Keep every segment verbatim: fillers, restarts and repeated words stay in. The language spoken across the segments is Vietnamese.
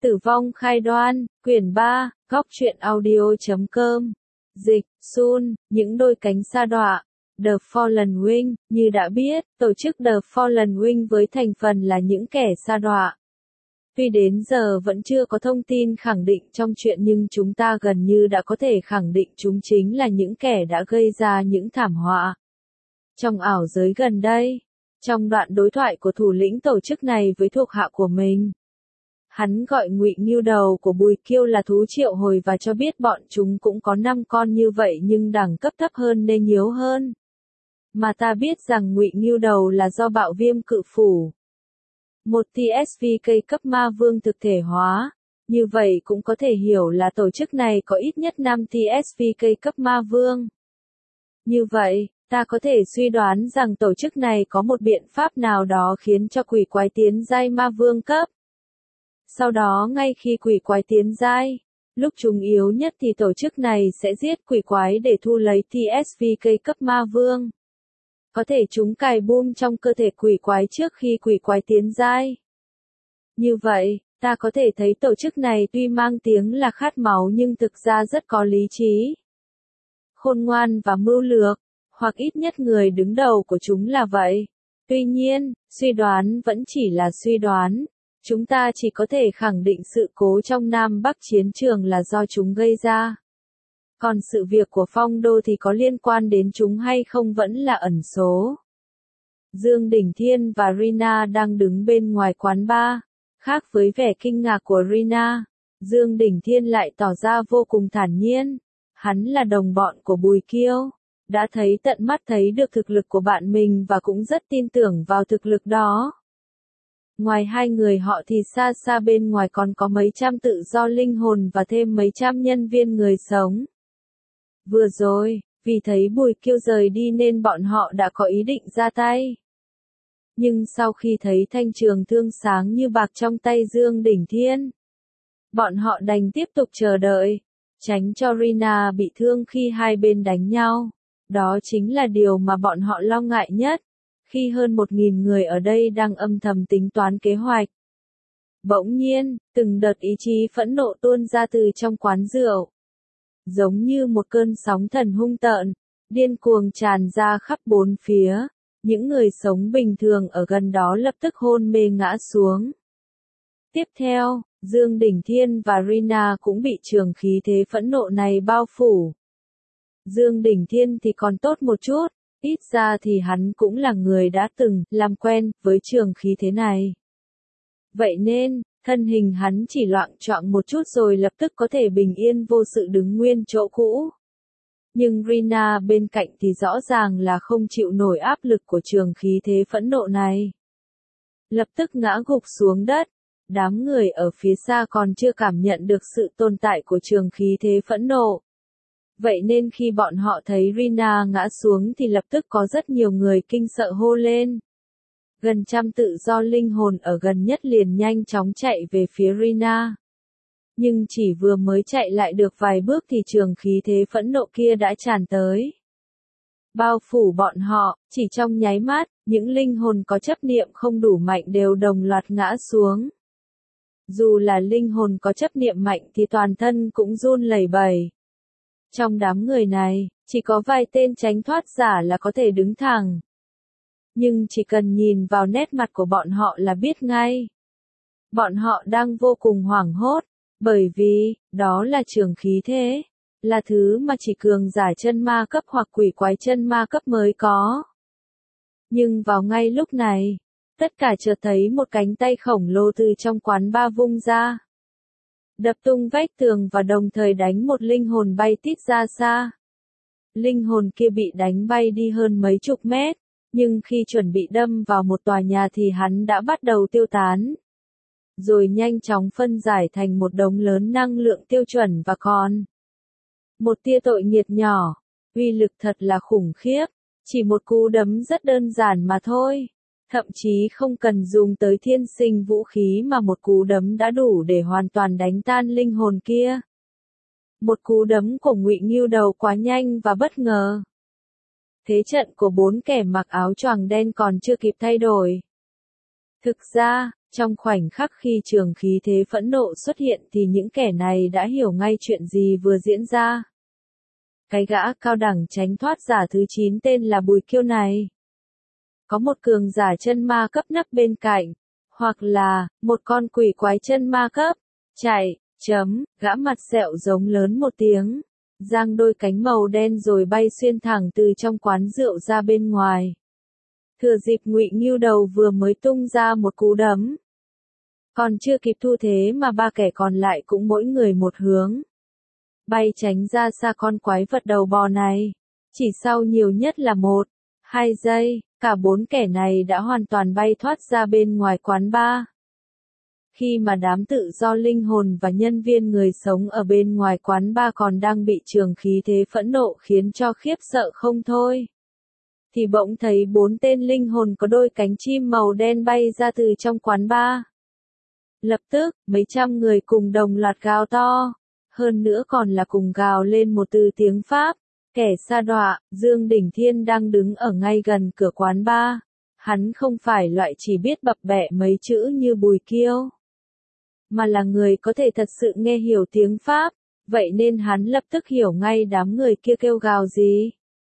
Tử vong khai đoan, quyển ba, góc truyện audio chấm com. Dịch, Sun, những đôi cánh sa đọa. The Fallen Wing, như đã biết, tổ chức The Fallen Wing với thành phần là những kẻ sa đọa. Tuy đến giờ vẫn chưa có thông tin khẳng định trong chuyện nhưng chúng ta gần như đã có thể khẳng định chúng chính là những kẻ đã gây ra những thảm họa trong ảo giới gần đây. Trong đoạn đối thoại của thủ lĩnh tổ chức này với thuộc hạ của mình, hắn gọi Ngụy Ngưu đầu của Bùi Kiêu là thú triệu hồi và cho biết bọn chúng cũng có năm con như vậy nhưng đẳng cấp thấp hơn nên yếu hơn. Mà ta biết rằng Ngụy Ngưu đầu là do Bạo Viêm Cự Phủ, một tê ét vê ca cấp ma vương thực thể hóa. Như vậy cũng có thể hiểu là tổ chức này có ít nhất năm tê ét vê ca cấp ma vương. Như vậy, ta có thể suy đoán rằng tổ chức này có một biện pháp nào đó khiến cho quỷ quái tiến giai ma vương cấp. Sau đó ngay khi quỷ quái tiến giai, lúc chúng yếu nhất thì tổ chức này sẽ giết quỷ quái để thu lấy tê ét vê ca cấp ma vương. Có thể chúng cài boom trong cơ thể quỷ quái trước khi quỷ quái tiến giai. Như vậy, ta có thể thấy tổ chức này tuy mang tiếng là khát máu nhưng thực ra rất có lý trí, khôn ngoan và mưu lược, hoặc ít nhất người đứng đầu của chúng là vậy. Tuy nhiên, suy đoán vẫn chỉ là suy đoán. Chúng ta chỉ có thể khẳng định sự cố trong Nam Bắc chiến trường là do chúng gây ra. Còn sự việc của Phong Đô thì có liên quan đến chúng hay không vẫn là ẩn số. Dương Đỉnh Thiên và Rina đang đứng bên ngoài quán bar. Khác với vẻ kinh ngạc của Rina, Dương Đỉnh Thiên lại tỏ ra vô cùng thản nhiên. Hắn là đồng bọn của Bùi Kiêu, đã thấy tận mắt thấy được thực lực của bạn mình và cũng rất tin tưởng vào thực lực đó. Ngoài hai người họ thì xa xa bên ngoài còn có mấy trăm tự do linh hồn và thêm mấy trăm nhân viên người sống. Vừa rồi, vì thấy Bùi Kiêu rời đi nên bọn họ đã có ý định ra tay. Nhưng sau khi thấy thanh trường thương sáng như bạc trong tay Dương Đỉnh Thiên, bọn họ đành tiếp tục chờ đợi, tránh cho Rina bị thương khi hai bên đánh nhau. Đó chính là điều mà bọn họ lo ngại nhất, khi hơn một nghìn người ở đây đang âm thầm tính toán kế hoạch. Bỗng nhiên, từng đợt ý chí phẫn nộ tuôn ra từ trong quán rượu. Giống như một cơn sóng thần hung tợn, điên cuồng tràn ra khắp bốn phía. Những người sống bình thường ở gần đó lập tức hôn mê ngã xuống. Tiếp theo, Dương Đỉnh Thiên và Rina cũng bị trường khí thế phẫn nộ này bao phủ. Dương Đỉnh Thiên thì còn tốt một chút, ít ra thì hắn cũng là người đã từng làm quen với trường khí thế này. Vậy nên, thân hình hắn chỉ loạng choạng một chút rồi lập tức có thể bình yên vô sự đứng nguyên chỗ cũ. Nhưng Rina bên cạnh thì rõ ràng là không chịu nổi áp lực của trường khí thế phẫn nộ này. Lập tức ngã gục xuống đất. Đám người ở phía xa còn chưa cảm nhận được sự tồn tại của trường khí thế phẫn nộ. Vậy nên khi bọn họ thấy Rina ngã xuống thì lập tức có rất nhiều người kinh sợ hô lên. Gần trăm tự do linh hồn ở gần nhất liền nhanh chóng chạy về phía Rina. Nhưng chỉ vừa mới chạy lại được vài bước thì trường khí thế phẫn nộ kia đã tràn tới. Bao phủ bọn họ, chỉ trong nháy mắt, những linh hồn có chấp niệm không đủ mạnh đều đồng loạt ngã xuống. Dù là linh hồn có chấp niệm mạnh thì toàn thân cũng run lẩy bẩy. Trong đám người này, chỉ có vài tên tránh thoát giả là có thể đứng thẳng. Nhưng chỉ cần nhìn vào nét mặt của bọn họ là biết ngay. Bọn họ đang vô cùng hoảng hốt, bởi vì, đó là trường khí thế, là thứ mà chỉ cường giả chân ma cấp hoặc quỷ quái chân ma cấp mới có. Nhưng vào ngay lúc này, tất cả chợt thấy một cánh tay khổng lồ từ trong quán bar vung ra, đập tung vách tường và đồng thời đánh một linh hồn bay tít ra xa. Linh hồn kia bị đánh bay đi hơn mấy chục mét, nhưng khi chuẩn bị đâm vào một tòa nhà thì hắn đã bắt đầu tiêu tán. Rồi nhanh chóng phân giải thành một đống lớn năng lượng tiêu chuẩn và còn một tia tội nghiệt nhỏ. Uy lực thật là khủng khiếp, chỉ một cú đấm rất đơn giản mà thôi. Thậm chí không cần dùng tới thiên sinh vũ khí mà một cú đấm đã đủ để hoàn toàn đánh tan linh hồn kia. Một cú đấm của Ngụy Ngưu đầu quá nhanh và bất ngờ. Thế trận của bốn kẻ mặc áo choàng đen còn chưa kịp thay đổi. Thực ra, Trong khoảnh khắc khi trường khí thế phẫn nộ xuất hiện thì những kẻ này đã hiểu ngay chuyện gì vừa diễn ra. Cái gã cao đẳng tránh thoát giả thứ chín tên là Bùi Kiêu này. Có một cường giả chân ma cấp nấp bên cạnh, hoặc là, một con quỷ quái chân ma cấp. Chạy, chấm, gã mặt sẹo giống lớn một tiếng, giang đôi cánh màu đen rồi bay xuyên thẳng từ trong quán rượu ra bên ngoài. Thừa dịp Ngụy Ngưu Đầu vừa mới tung ra một cú đấm. Còn chưa kịp thu thế mà ba kẻ còn lại cũng mỗi người một hướng. Bay tránh ra xa con quái vật đầu bò này. Chỉ sau nhiều nhất là một, hai giây, cả bốn kẻ này đã hoàn toàn bay thoát ra bên ngoài quán bar. Khi mà đám tự do linh hồn và nhân viên người sống ở bên ngoài quán bar còn đang bị trường khí thế phẫn nộ khiến cho khiếp sợ không thôi, thì bỗng thấy bốn tên linh hồn có đôi cánh chim màu đen bay ra từ trong quán bar. Lập tức, mấy trăm người cùng đồng loạt gào to, hơn nữa còn là cùng gào lên một từ tiếng Pháp. Kẻ sa đọa, Dương Đỉnh Thiên đang đứng ở ngay gần cửa quán bar. Hắn không phải loại chỉ biết bập bẹ mấy chữ như Bùi Kiêu, mà là người có thể thật sự nghe hiểu tiếng Pháp, vậy nên hắn lập tức hiểu ngay đám người kia kêu gào gì.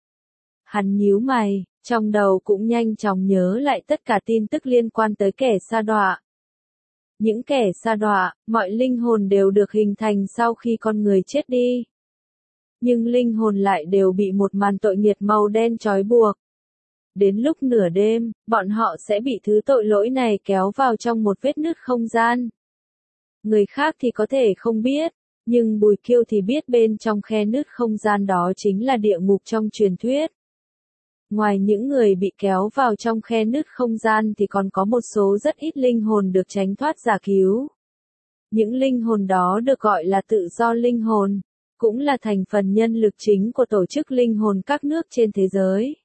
Hắn nhíu mày, trong đầu cũng nhanh chóng nhớ lại tất cả tin tức liên quan tới kẻ sa đọa. Những kẻ sa đọa, mọi linh hồn đều được hình thành sau khi con người chết đi. Nhưng linh hồn lại đều bị một màn tội nghiệt màu đen trói buộc. Đến lúc nửa đêm, bọn họ sẽ bị thứ tội lỗi này kéo vào trong một vết nứt không gian. Người khác thì có thể không biết, nhưng Bùi Kiêu thì biết bên trong khe nứt không gian đó chính là địa ngục trong truyền thuyết. Ngoài những người bị kéo vào trong khe nứt không gian thì còn có một số rất ít linh hồn được tránh thoát giả cứu. Những linh hồn đó được gọi là tự do linh hồn, cũng là thành phần nhân lực chính của tổ chức linh hồn các nước trên thế giới.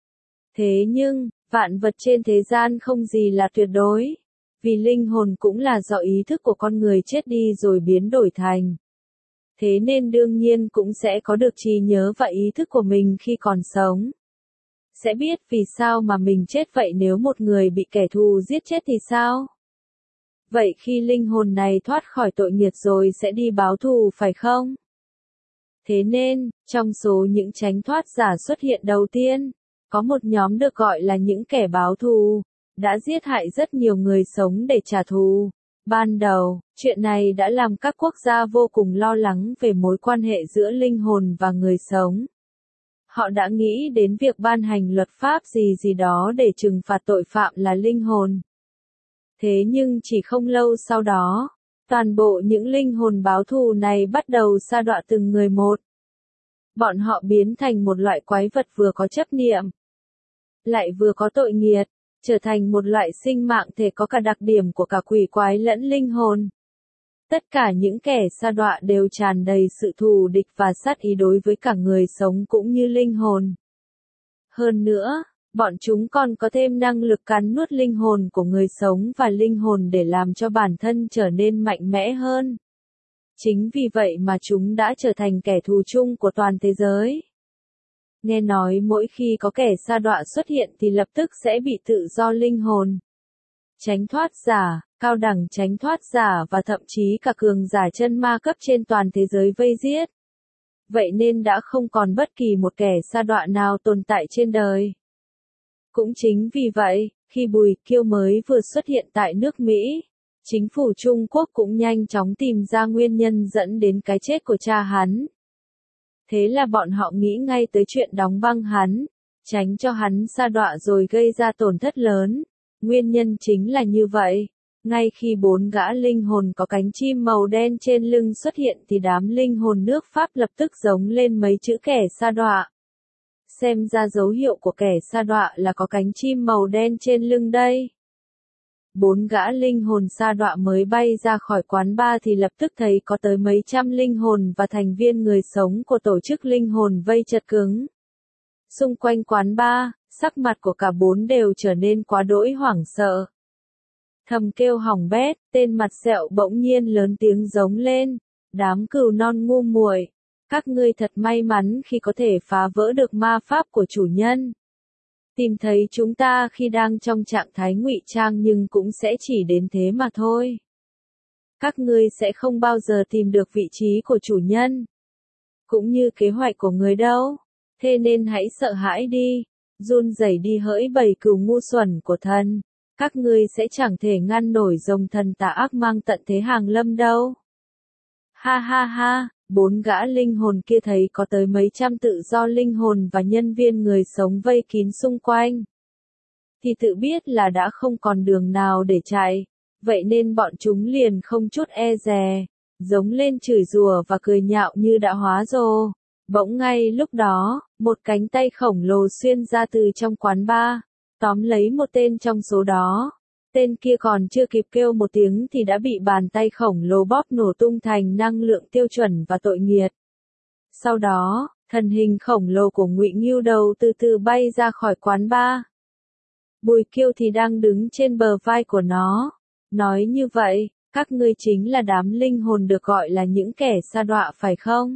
Thế nhưng, vạn vật trên thế gian không gì là tuyệt đối, vì linh hồn cũng là do ý thức của con người chết đi rồi biến đổi thành. Thế nên đương nhiên cũng sẽ có được trí nhớ và ý thức của mình khi còn sống. Sẽ biết vì sao mà mình chết vậy nếu một người bị kẻ thù giết chết thì sao? Vậy khi linh hồn này thoát khỏi tội nghiệp rồi sẽ đi báo thù phải không? Thế nên, trong số những tránh thoát giả xuất hiện đầu tiên, có một nhóm được gọi là những kẻ báo thù, đã giết hại rất nhiều người sống để trả thù. Ban đầu, chuyện này đã làm các quốc gia vô cùng lo lắng về mối quan hệ giữa linh hồn và người sống. Họ đã nghĩ đến việc ban hành luật pháp gì gì đó để trừng phạt tội phạm là linh hồn. Thế nhưng chỉ không lâu sau đó, toàn bộ những linh hồn báo thù này bắt đầu sa đọa từng người một. Bọn họ biến thành một loại quái vật vừa có chấp niệm, lại vừa có tội nghiệt, trở thành một loại sinh mạng thể có cả đặc điểm của cả quỷ quái lẫn linh hồn. Tất cả những kẻ sa đọa đều tràn đầy sự thù địch và sát ý đối với cả người sống cũng như linh hồn. Hơn nữa, bọn chúng còn có thêm năng lực cắn nuốt linh hồn của người sống và linh hồn để làm cho bản thân trở nên mạnh mẽ hơn. Chính vì vậy mà chúng đã trở thành kẻ thù chung của toàn thế giới. Nghe nói mỗi khi có kẻ sa đọa xuất hiện thì lập tức sẽ bị tự do linh hồn, tránh thoát giả, cao đẳng tránh thoát giả và thậm chí cả cường giả chân ma cấp trên toàn thế giới vây giết. Vậy nên đã không còn bất kỳ một kẻ sa đọa nào tồn tại trên đời. Cũng chính vì vậy, khi Bùi Kiêu mới vừa xuất hiện tại nước Mỹ, chính phủ Trung Quốc cũng nhanh chóng tìm ra nguyên nhân dẫn đến cái chết của cha hắn. Thế là bọn họ nghĩ ngay tới chuyện đóng băng hắn, tránh cho hắn sa đọa rồi gây ra tổn thất lớn. Nguyên nhân chính là như vậy. Ngay khi bốn gã linh hồn có cánh chim màu đen trên lưng xuất hiện thì đám linh hồn nước Pháp lập tức giống lên mấy chữ kẻ sa đọa. Xem ra dấu hiệu của kẻ sa đọa là có cánh chim màu đen trên lưng đây. Bốn gã linh hồn sa đọa mới bay ra khỏi quán bar thì lập tức thấy có tới mấy trăm linh hồn và thành viên người sống của tổ chức linh hồn vây chật cứng. Xung quanh quán bar, sắc mặt của cả bốn đều trở nên quá đỗi hoảng sợ. Thầm kêu hỏng bét, tên mặt sẹo bỗng nhiên lớn tiếng giống lên. Đám cừu non ngu muội, các ngươi thật may mắn khi có thể phá vỡ được ma pháp của chủ nhân. Tìm thấy chúng ta khi đang trong trạng thái ngụy trang nhưng cũng sẽ chỉ đến thế mà thôi. Các ngươi sẽ không bao giờ tìm được vị trí của chủ nhân, cũng như kế hoạch của người đâu. Thế nên hãy sợ hãi đi, run rẩy đi hỡi bầy cừu ngu xuẩn của thần. Các ngươi sẽ chẳng thể ngăn nổi dòng thần tà ác mang tận thế hàng lâm đâu. Ha ha ha, bốn gã linh hồn kia thấy có tới mấy trăm tự do linh hồn và nhân viên người sống vây kín xung quanh, thì tự biết là đã không còn đường nào để chạy, vậy nên bọn chúng liền không chút e dè, giống lên chửi rủa và cười nhạo như đã hóa rồ. Bỗng ngay lúc đó, một cánh tay khổng lồ xuyên ra từ trong quán bar, tóm lấy một tên trong số đó. Tên kia còn chưa kịp kêu một tiếng thì đã bị bàn tay khổng lồ bóp nổ tung thành năng lượng tiêu chuẩn và tội nghiệt. Sau đó, thân hình khổng lồ của Ngụy Ngưu Đầu từ từ bay ra khỏi quán bar. Bùi Kiêu thì đang đứng trên bờ vai của nó, nói như vậy, các ngươi chính là đám linh hồn được gọi là những kẻ sa đọa phải không?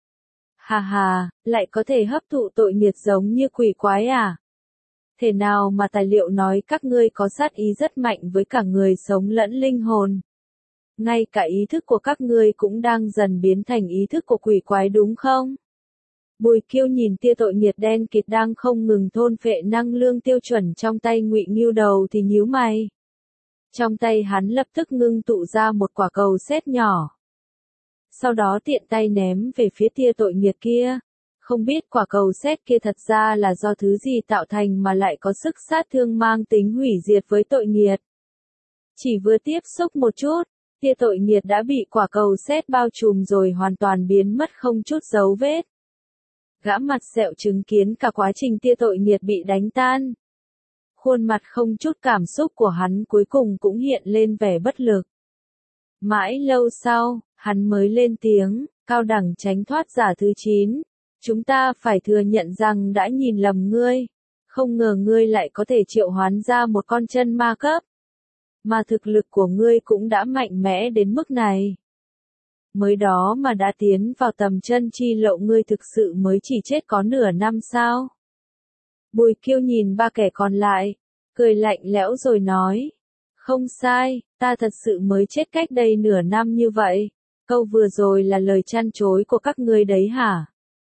Hà hà, lại có thể hấp thụ tội nghiệt giống như quỷ quái à? Thế nào mà tài liệu nói các ngươi có sát ý rất mạnh với cả người sống lẫn linh hồn. Ngay cả ý thức của các ngươi cũng đang dần biến thành ý thức của quỷ quái đúng không? Bùi Kiêu nhìn tia tội nghiệt đen kịt đang không ngừng thôn phệ năng lượng tiêu chuẩn trong tay Ngụy Ngưu Đầu thì nhíu mày. Trong tay hắn lập tức ngưng tụ ra một quả cầu sét nhỏ. Sau đó tiện tay ném về phía tia tội nghiệt kia. Không biết quả cầu sét kia thật ra là do thứ gì tạo thành mà lại có sức sát thương mang tính hủy diệt với tội nghiệt. Chỉ vừa tiếp xúc một chút, tia tội nghiệt đã bị quả cầu sét bao trùm rồi hoàn toàn biến mất không chút dấu vết. Gã mặt sẹo chứng kiến cả quá trình tia tội nghiệt bị đánh tan. Khuôn mặt không chút cảm xúc của hắn cuối cùng cũng hiện lên vẻ bất lực. Mãi lâu sau, hắn mới lên tiếng, cao đẳng tránh thoát giả thứ chín. Chúng ta phải thừa nhận rằng đã nhìn lầm ngươi. Không ngờ ngươi lại có thể triệu hoán ra một con chân ma cấp. Mà thực lực của ngươi cũng đã mạnh mẽ đến mức này. Mới đó mà đã tiến vào tầm chân chi lộ ngươi thực sự mới chỉ chết có nửa năm sao? Bùi Kiêu nhìn ba kẻ còn lại, cười lạnh lẽo rồi nói. Không sai, ta thật sự mới chết cách đây nửa năm như vậy. Câu vừa rồi là lời chăn chối của các ngươi đấy hả?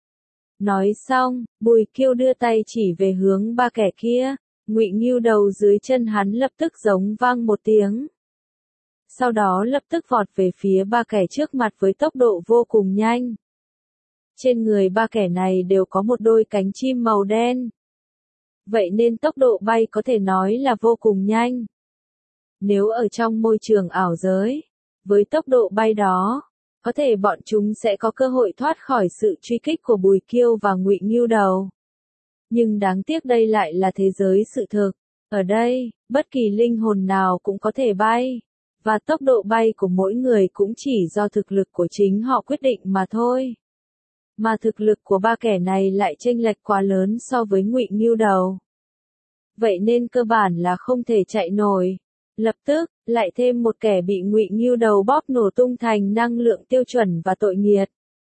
Nói xong, Bùi Kiêu đưa tay chỉ về hướng ba kẻ kia, Ngụy Ngưu Đầu dưới chân hắn lập tức giống vang một tiếng. Sau đó lập tức vọt về phía ba kẻ trước mặt với tốc độ vô cùng nhanh. Trên người ba kẻ này đều có một đôi cánh chim màu đen. Vậy nên tốc độ bay có thể nói là vô cùng nhanh. Nếu ở trong môi trường ảo giới, với tốc độ bay đó, có thể bọn chúng sẽ có cơ hội thoát khỏi sự truy kích của Bùi Kiêu và Ngụy Ngưu Đầu. Nhưng đáng tiếc đây lại là thế giới sự thực. Ở đây, bất kỳ linh hồn nào cũng có thể bay, và tốc độ bay của mỗi người cũng chỉ do thực lực của chính họ quyết định mà thôi. Mà thực lực của ba kẻ này lại chênh lệch quá lớn so với Ngụy Ngưu Đầu. Vậy nên cơ bản là không thể chạy nổi. Lập tức, lại thêm một kẻ bị Ngụy Ngưu Đầu bóp nổ tung thành năng lượng tiêu chuẩn và tội nghiệt.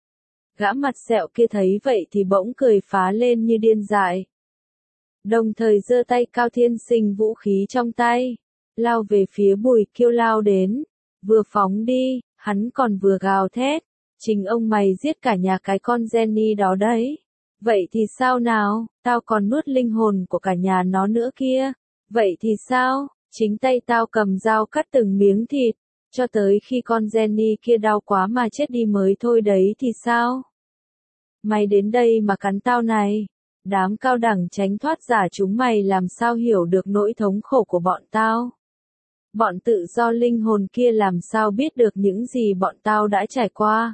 Gã mặt sẹo kia thấy vậy thì bỗng cười phá lên như điên dại. Đồng thời giơ tay cao thiên sinh vũ khí trong tay, lao về phía Bùi Kiêu lao đến. Vừa phóng đi, hắn còn vừa gào thét. Chính ông mày giết cả nhà cái con Jenny đó đấy. Vậy thì sao nào, tao còn nuốt linh hồn của cả nhà nó nữa kia. Vậy thì sao? Chính tay tao cầm dao cắt từng miếng thịt, cho tới khi con Jenny kia đau quá mà chết đi mới thôi đấy thì sao? Mày đến đây mà cắn tao này. Đám cao đẳng tránh thoát giả chúng mày làm sao hiểu được nỗi thống khổ của bọn tao? Bọn tự do linh hồn kia làm sao biết được những gì bọn tao đã trải qua?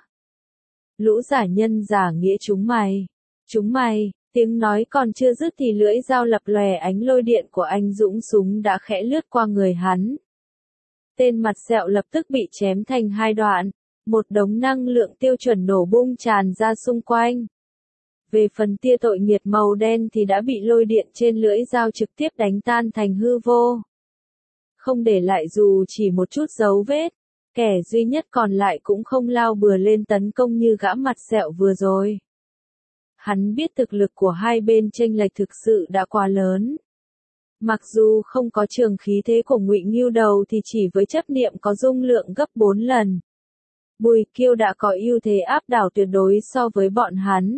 Lũ giả nhân giả nghĩa chúng mày. Chúng mày. Tiếng nói còn chưa dứt thì lưỡi dao lập lòe ánh lôi điện của anh Dũng súng đã khẽ lướt qua người hắn. Tên mặt sẹo lập tức bị chém thành hai đoạn, một đống năng lượng tiêu chuẩn nổ bung tràn ra xung quanh. Về phần tia tội nghiệt màu đen thì đã bị lôi điện trên lưỡi dao trực tiếp đánh tan thành hư vô. Không để lại dù chỉ một chút dấu vết, kẻ duy nhất còn lại cũng không lao bừa lên tấn công như gã mặt sẹo vừa rồi. Hắn biết thực lực của hai bên chênh lệch thực sự đã quá lớn. Mặc dù không có trường khí thế của Ngụy Ngưu Đầu thì chỉ với chấp niệm có dung lượng gấp bốn lần. Bùi Kiêu đã có ưu thế áp đảo tuyệt đối so với bọn hắn.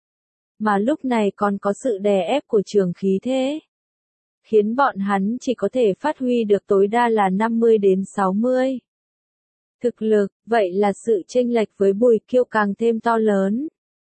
Mà lúc này còn có sự đè ép của trường khí thế. Khiến bọn hắn chỉ có thể phát huy được tối đa là năm mươi đến sáu mươi. Thực lực, vậy là sự chênh lệch với Bùi Kiêu càng thêm to lớn.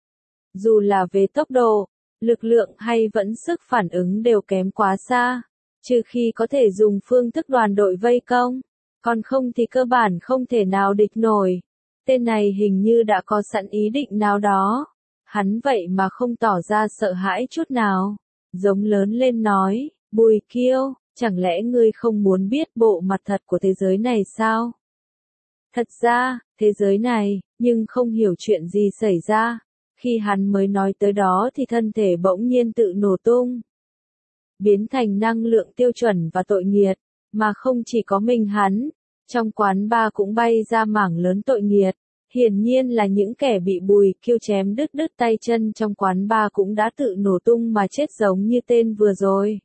Dù là về tốc độ, lực lượng hay vẫn sức phản ứng đều kém quá xa, trừ khi có thể dùng phương thức đoàn đội vây công, còn không thì cơ bản không thể nào địch nổi. Tên này hình như đã có sẵn ý định nào đó, hắn vậy mà không tỏ ra sợ hãi chút nào, giống lớn lên nói, Bùi Kiêu, chẳng lẽ ngươi không muốn biết bộ mặt thật của thế giới này sao? Thật ra, thế giới này, nhưng không hiểu chuyện gì xảy ra. Khi hắn mới nói tới đó thì thân thể bỗng nhiên tự nổ tung. Biến thành năng lượng tiêu chuẩn và tội nghiệt, mà không chỉ có mình hắn. Trong quán bar cũng bay ra mảng lớn tội nghiệt. Hiển nhiên là những kẻ bị Bùi Kiêu chém đứt đứt tay chân trong quán bar cũng đã tự nổ tung mà chết giống như tên vừa rồi.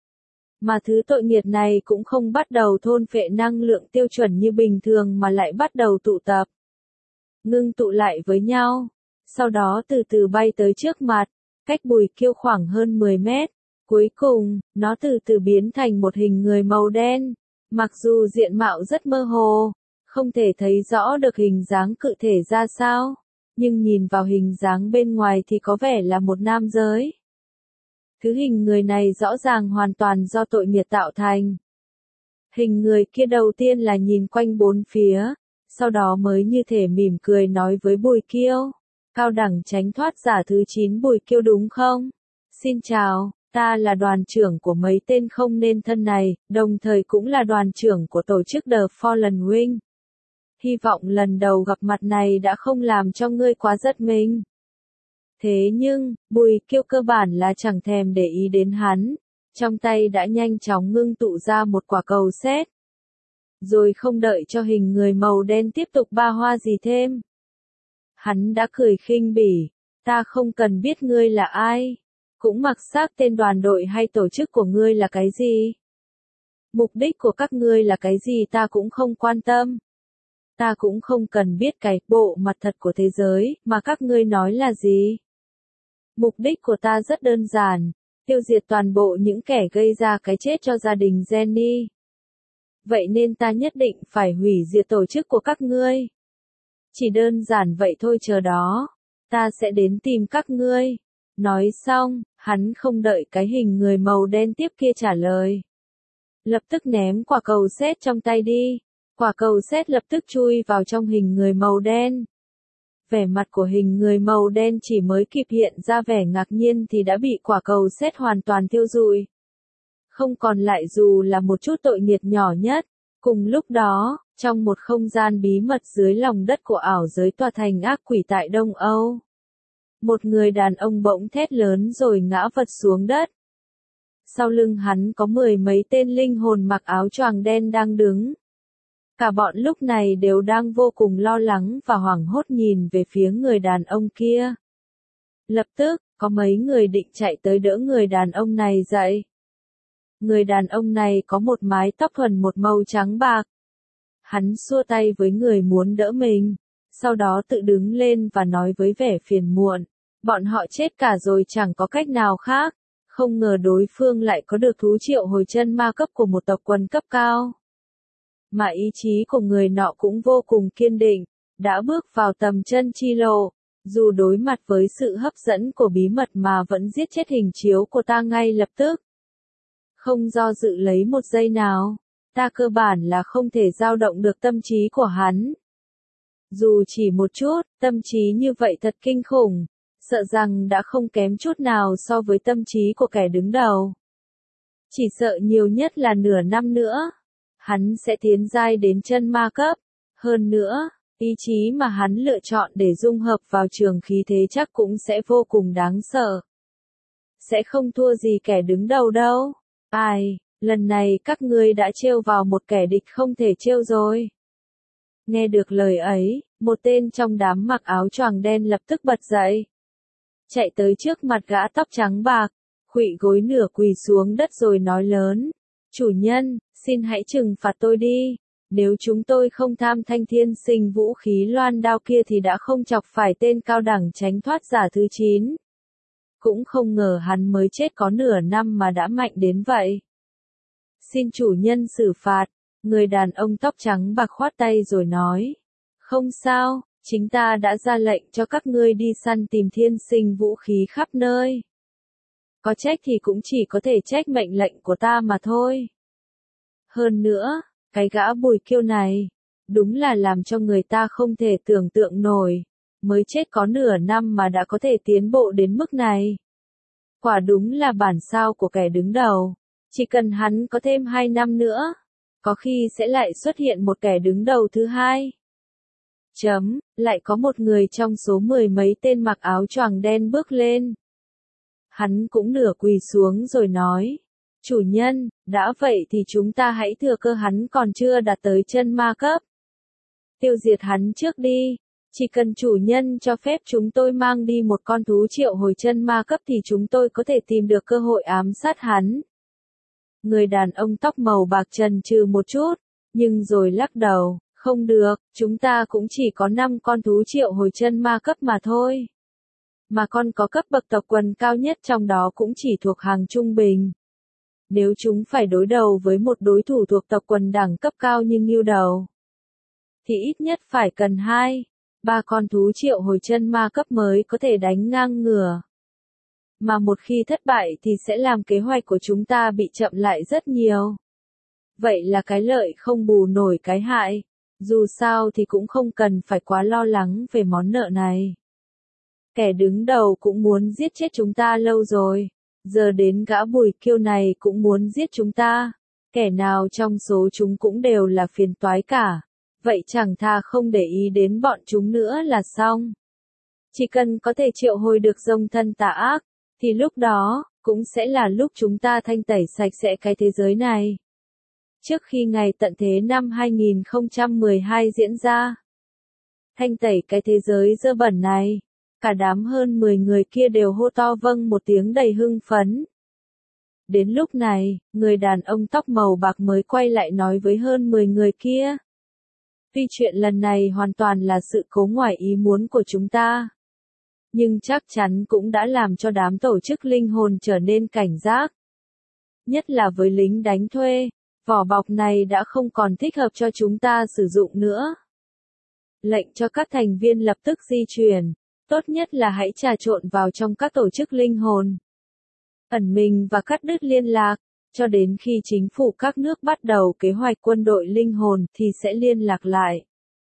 Mà thứ tội nghiệt này cũng không bắt đầu thôn phệ năng lượng tiêu chuẩn như bình thường mà lại bắt đầu tụ tập. Ngưng tụ lại với nhau. Sau đó từ từ bay tới trước mặt, cách Bùi Kiêu khoảng hơn mười mét. Cuối cùng, nó từ từ biến thành một hình người màu đen. Mặc dù diện mạo rất mơ hồ, không thể thấy rõ được hình dáng cụ thể ra sao, nhưng nhìn vào hình dáng bên ngoài thì có vẻ là một nam giới. Thứ hình người này rõ ràng hoàn toàn do tội nghiệt tạo thành. Hình người kia đầu tiên là nhìn quanh bốn phía, sau đó mới như thể mỉm cười nói với Bùi Kiêu. Cao đẳng tránh thoát giả thứ chín Bùi Kiêu đúng không? Xin chào, ta là đoàn trưởng của mấy tên không nên thân này, đồng thời cũng là đoàn trưởng của tổ chức The Fallen Wing. Hy vọng lần đầu gặp mặt này đã không làm cho ngươi quá giật mình. Thế nhưng, Bùi Kiêu cơ bản là chẳng thèm để ý đến hắn, trong tay đã nhanh chóng ngưng tụ ra một quả cầu sét. Rồi không đợi cho hình người màu đen tiếp tục ba hoa gì thêm. Hắn đã cười khinh bỉ, ta không cần biết ngươi là ai, cũng mặc xác tên đoàn đội hay tổ chức của ngươi là cái gì. Mục đích của các ngươi là cái gì ta cũng không quan tâm. Ta cũng không cần biết cái bộ mặt thật của thế giới mà các ngươi nói là gì. Mục đích của ta rất đơn giản, tiêu diệt toàn bộ những kẻ gây ra cái chết cho gia đình Jenny. Vậy nên ta nhất định phải hủy diệt tổ chức của các ngươi. Chỉ đơn giản vậy thôi, chờ đó, ta sẽ đến tìm các ngươi. Nói xong, hắn không đợi cái hình người màu đen tiếp kia trả lời. Lập tức ném quả cầu sét trong tay đi. Quả cầu sét lập tức chui vào trong hình người màu đen. Vẻ mặt của hình người màu đen chỉ mới kịp hiện ra vẻ ngạc nhiên thì đã bị quả cầu sét hoàn toàn thiêu rụi. Không còn lại dù là một chút tội nghiệt nhỏ nhất. Cùng lúc đó, trong một không gian bí mật dưới lòng đất của ảo giới tòa thành ác quỷ tại Đông Âu, một người đàn ông bỗng thét lớn rồi ngã vật xuống đất. Sau lưng hắn có mười mấy tên linh hồn mặc áo choàng đen đang đứng. Cả bọn lúc này đều đang vô cùng lo lắng và hoảng hốt nhìn về phía người đàn ông kia. Lập tức, có mấy người định chạy tới đỡ người đàn ông này dậy. Người đàn ông này có một mái tóc thuần một màu trắng bạc. Hắn xua tay với người muốn đỡ mình, sau đó tự đứng lên và nói với vẻ phiền muộn. Bọn họ chết cả rồi, chẳng có cách nào khác. Không ngờ đối phương lại có được thú triệu hồi chân ma cấp của một tộc quần cấp cao. Mà ý chí của người nọ cũng vô cùng kiên định, đã bước vào tầm chân chi lộ, dù đối mặt với sự hấp dẫn của bí mật mà vẫn giết chết hình chiếu của ta ngay lập tức. Không do dự lấy một giây nào, ta cơ bản là không thể dao động được tâm trí của hắn. Dù chỉ một chút, tâm trí như vậy thật kinh khủng, sợ rằng đã không kém chút nào so với tâm trí của kẻ đứng đầu. Chỉ sợ nhiều nhất là nửa năm nữa, hắn sẽ tiến giai đến chân ma cấp. Hơn nữa, ý chí mà hắn lựa chọn để dung hợp vào trường khí thế chắc cũng sẽ vô cùng đáng sợ. Sẽ không thua gì kẻ đứng đầu đâu. Ai, lần này các ngươi đã trêu vào một kẻ địch không thể trêu rồi. Nghe được lời ấy, một tên trong đám mặc áo choàng đen lập tức bật dậy. chạy tới trước mặt gã tóc trắng bạc, khuỵu gối nửa quỳ xuống đất rồi nói lớn, chủ nhân, xin hãy trừng phạt tôi đi, nếu chúng tôi không tham thanh thiên sinh vũ khí loan đao kia thì đã không chọc phải tên cao đẳng tránh thoát giả thứ chín. Cũng không ngờ hắn mới chết có nửa năm mà đã mạnh đến vậy. Xin chủ nhân xử phạt, người đàn ông tóc trắng bạc khoát tay rồi nói, không sao, chính ta đã ra lệnh cho các ngươi đi săn tìm thiên sinh vũ khí khắp nơi. Có trách thì cũng chỉ có thể trách mệnh lệnh của ta mà thôi. Hơn nữa, cái gã Bùi Kiêu này, đúng là làm cho người ta không thể tưởng tượng nổi, mới chết có nửa năm mà đã có thể tiến bộ đến mức này. Quả đúng là bản sao của kẻ đứng đầu, chỉ cần hắn có thêm hai năm nữa, có khi sẽ lại xuất hiện một kẻ đứng đầu thứ hai. Chấm, lại có một người trong số mười mấy tên mặc áo choàng đen bước lên. Hắn cũng nửa quỳ xuống rồi nói, chủ nhân, đã vậy thì chúng ta hãy thừa cơ hắn còn chưa đạt tới chân ma cấp. Tiêu diệt hắn trước đi, chỉ cần chủ nhân cho phép chúng tôi mang đi một con thú triệu hồi chân ma cấp thì chúng tôi có thể tìm được cơ hội ám sát hắn. Người đàn ông tóc màu bạc chần chừ một chút, nhưng rồi lắc đầu, không được, chúng ta cũng chỉ có năm con thú triệu hồi chân ma cấp mà thôi. Mà con có cấp bậc tộc quần cao nhất trong đó cũng chỉ thuộc hàng trung bình. Nếu chúng phải đối đầu với một đối thủ thuộc tộc quần đẳng cấp cao như Ngưu Đầu, thì ít nhất phải cần hai, ba con thú triệu hồi chân ma cấp mới có thể đánh ngang ngửa. Mà một khi thất bại thì sẽ làm kế hoạch của chúng ta bị chậm lại rất nhiều. Vậy là cái lợi không bù nổi cái hại, dù sao thì cũng không cần phải quá lo lắng về món nợ này. Kẻ đứng đầu cũng muốn giết chết chúng ta lâu rồi, giờ đến gã Bùi Kiêu này cũng muốn giết chúng ta, kẻ nào trong số chúng cũng đều là phiền toái cả, vậy chẳng thà không để ý đến bọn chúng nữa là xong. Chỉ cần có thể triệu hồi được dòng thân tà ác, thì lúc đó, cũng sẽ là lúc chúng ta thanh tẩy sạch sẽ cái thế giới này. Trước khi ngày tận thế năm hai nghìn không trăm mười hai diễn ra, thanh tẩy cái thế giới dơ bẩn này, cả đám hơn mười người kia đều hô to vâng một tiếng đầy hưng phấn. Đến lúc này, người đàn ông tóc màu bạc mới quay lại nói với hơn mười người kia. Tuy chuyện lần này hoàn toàn là sự cố ngoài ý muốn của chúng ta, nhưng chắc chắn cũng đã làm cho đám tổ chức linh hồn trở nên cảnh giác. Nhất là với lính đánh thuê, vỏ bọc này đã không còn thích hợp cho chúng ta sử dụng nữa. Lệnh cho các thành viên lập tức di chuyển, tốt nhất là hãy trà trộn vào trong các tổ chức linh hồn, ẩn mình và cắt đứt liên lạc, cho đến khi chính phủ các nước bắt đầu kế hoạch quân đội linh hồn thì sẽ liên lạc lại.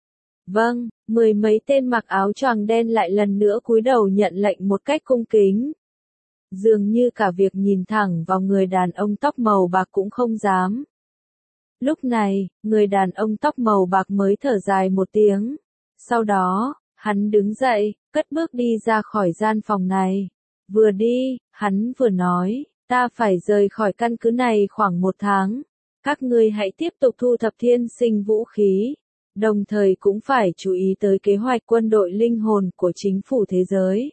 Vâng, mười mấy tên mặc áo choàng đen lại lần nữa cúi đầu nhận lệnh một cách cung kính. Dường như cả việc nhìn thẳng vào người đàn ông tóc màu bạc cũng không dám. Lúc này, người đàn ông tóc màu bạc mới thở dài một tiếng. Sau đó, hắn đứng dậy, cất bước đi ra khỏi gian phòng này. Vừa đi, hắn vừa nói, ta phải rời khỏi căn cứ này khoảng một tháng. Các ngươi hãy tiếp tục thu thập thiên sinh vũ khí. Đồng thời cũng phải chú ý tới kế hoạch quân đội linh hồn của chính phủ thế giới.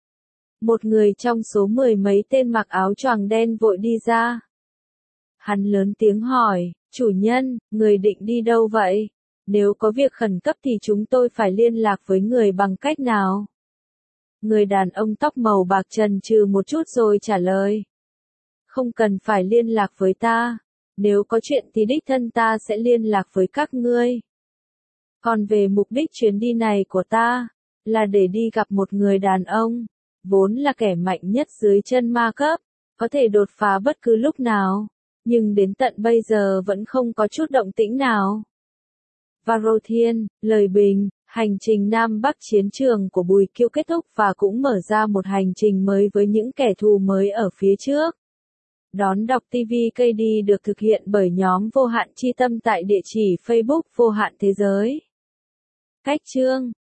Một người trong số mười mấy tên mặc áo choàng đen vội đi ra. Hắn lớn tiếng hỏi, chủ nhân, người định đi đâu vậy? Nếu có việc khẩn cấp thì chúng tôi phải liên lạc với người bằng cách nào? Người đàn ông tóc màu bạc chần chừ một chút rồi trả lời. Không cần phải liên lạc với ta. Nếu có chuyện thì đích thân ta sẽ liên lạc với các ngươi. Còn về mục đích chuyến đi này của ta, là để đi gặp một người đàn ông, vốn là kẻ mạnh nhất dưới chân ma cấp, có thể đột phá bất cứ lúc nào, nhưng đến tận bây giờ vẫn không có chút động tĩnh nào. Varothian, lời bình, hành trình Nam Bắc chiến trường của Bùi Kiêu kết thúc và cũng mở ra một hành trình mới với những kẻ thù mới ở phía trước. Đón đọc ti vi ca đê được thực hiện bởi nhóm Vô Hạn Chi Tâm tại địa chỉ Facebook Vô Hạn Thế Giới. Cách chương